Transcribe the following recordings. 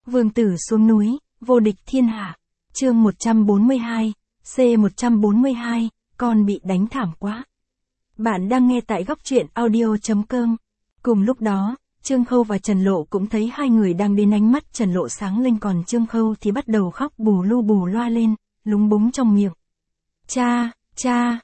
Vương tử xuống núi, vô địch thiên hạ. Chương 142, C142, con bị đánh thảm quá. Bạn đang nghe tại góc truyện audio.com. Cùng lúc đó, Trương Khâu và Trần Lộ cũng thấy hai người đang đến, ánh mắt Trần Lộ sáng lên, còn Trương Khâu thì bắt đầu khóc bù lu bù loa lên, lúng búng trong miệng. Cha,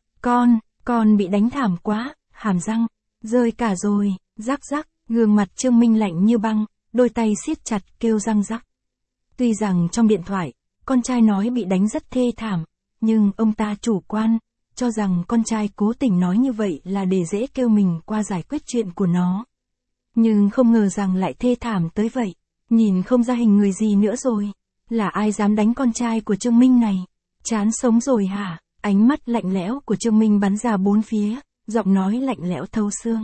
con bị đánh thảm quá, hàm răng rơi cả rồi, rắc rắc, gương mặt Trương Minh lạnh như băng, đôi tay siết chặt kêu răng rắc. Tuy rằng trong điện thoại, con trai nói bị đánh rất thê thảm, nhưng ông ta chủ quan, cho rằng con trai cố tình nói như vậy là để dễ kêu mình qua giải quyết chuyện của nó. Nhưng không ngờ rằng lại thê thảm tới vậy, nhìn không ra hình người gì nữa rồi. Là ai dám đánh con trai của Trương Minh này? Chán sống rồi hả? Ánh mắt lạnh lẽo của Trương Minh bắn ra bốn phía, giọng nói lạnh lẽo thấu xương.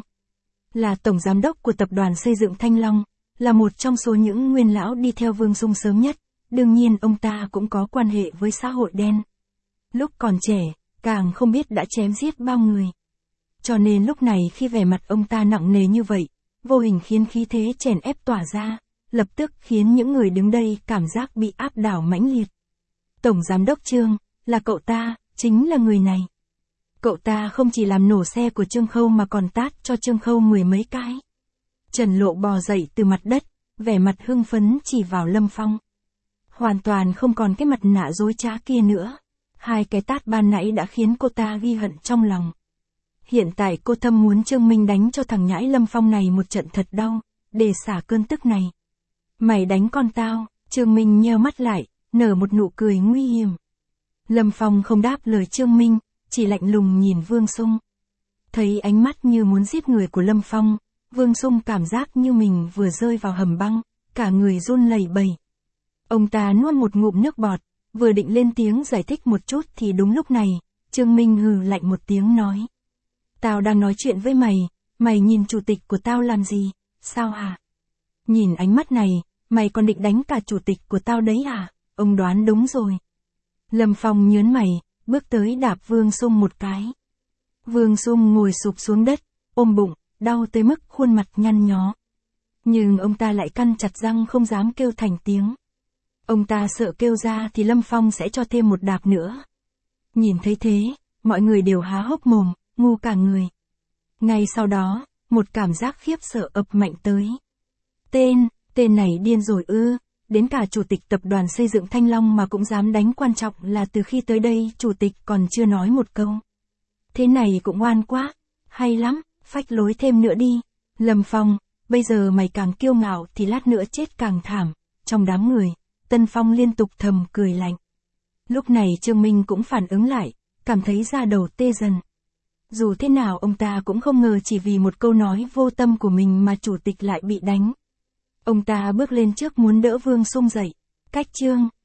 Là tổng giám đốc của tập đoàn xây dựng Thanh Long, là một trong số những nguyên lão đi theo Vương Sung sớm nhất, đương nhiên ông ta cũng có quan hệ với xã hội đen. Lúc còn trẻ, càng không biết đã chém giết bao người. Cho nên lúc này khi vẻ mặt ông ta nặng nề như vậy, vô hình khiến khí thế chèn ép tỏa ra, lập tức khiến những người đứng đây cảm giác bị áp đảo mãnh liệt. Tổng giám đốc Trương, là cậu ta, chính là người này. Cậu ta không chỉ làm nổ xe của Trương Khâu mà còn tát cho Trương Khâu mười mấy cái. Trần Lộ bò dậy từ mặt đất, vẻ mặt hưng phấn chỉ vào Lâm Phong. Hoàn toàn không còn cái mặt nạ dối trá kia nữa. Hai cái tát ban nãy đã khiến cô ta ghi hận trong lòng. Hiện tại cô thầm muốn Trương Minh đánh cho thằng nhãi Lâm Phong này một trận thật đau, để xả cơn tức này. Mày đánh con tao, Trương Minh nheo mắt lại, nở một nụ cười nguy hiểm. Lâm Phong không đáp lời Trương Minh, chỉ lạnh lùng nhìn Vương Sung. Thấy ánh mắt như muốn giết người của Lâm Phong, Vương Sung cảm giác như mình vừa rơi vào hầm băng, cả người run lẩy bẩy. Ông ta nuốt một ngụm nước bọt, vừa định lên tiếng giải thích một chút thì đúng lúc này, Trương Minh hừ lạnh một tiếng nói. Tao đang nói chuyện với mày, mày nhìn chủ tịch của tao làm gì, sao hả? Nhìn ánh mắt này, mày còn định đánh cả chủ tịch của tao đấy hả? Ông đoán đúng rồi. Lâm Phong nhớn mày, bước tới đạp Vương Sung một cái. Vương Sung ngồi sụp xuống đất, ôm bụng, đau tới mức khuôn mặt nhăn nhó. Nhưng ông ta lại căn chặt răng không dám kêu thành tiếng. Ông ta sợ kêu ra thì Lâm Phong sẽ cho thêm một đạp nữa. Nhìn thấy thế, mọi người đều há hốc mồm, ngu cả người. Ngay sau đó, một cảm giác khiếp sợ ập mạnh tới. Tên này điên rồi ư, đến cả chủ tịch tập đoàn xây dựng Thanh Long mà cũng dám đánh, quan trọng là từ khi tới đây chủ tịch còn chưa nói một câu. Thế này cũng oan quá, hay lắm, phách lối thêm nữa đi. Lâm Phong, bây giờ mày càng kiêu ngạo thì lát nữa chết càng thảm. Trong đám người, Tân Phong liên tục thầm cười lạnh. Lúc này Trương Minh cũng phản ứng lại, cảm thấy da đầu tê dần. Dù thế nào ông ta cũng không ngờ chỉ vì một câu nói vô tâm của mình mà chủ tịch lại bị đánh. Ông ta bước lên trước muốn đỡ Vương Sung dậy. Cách Trương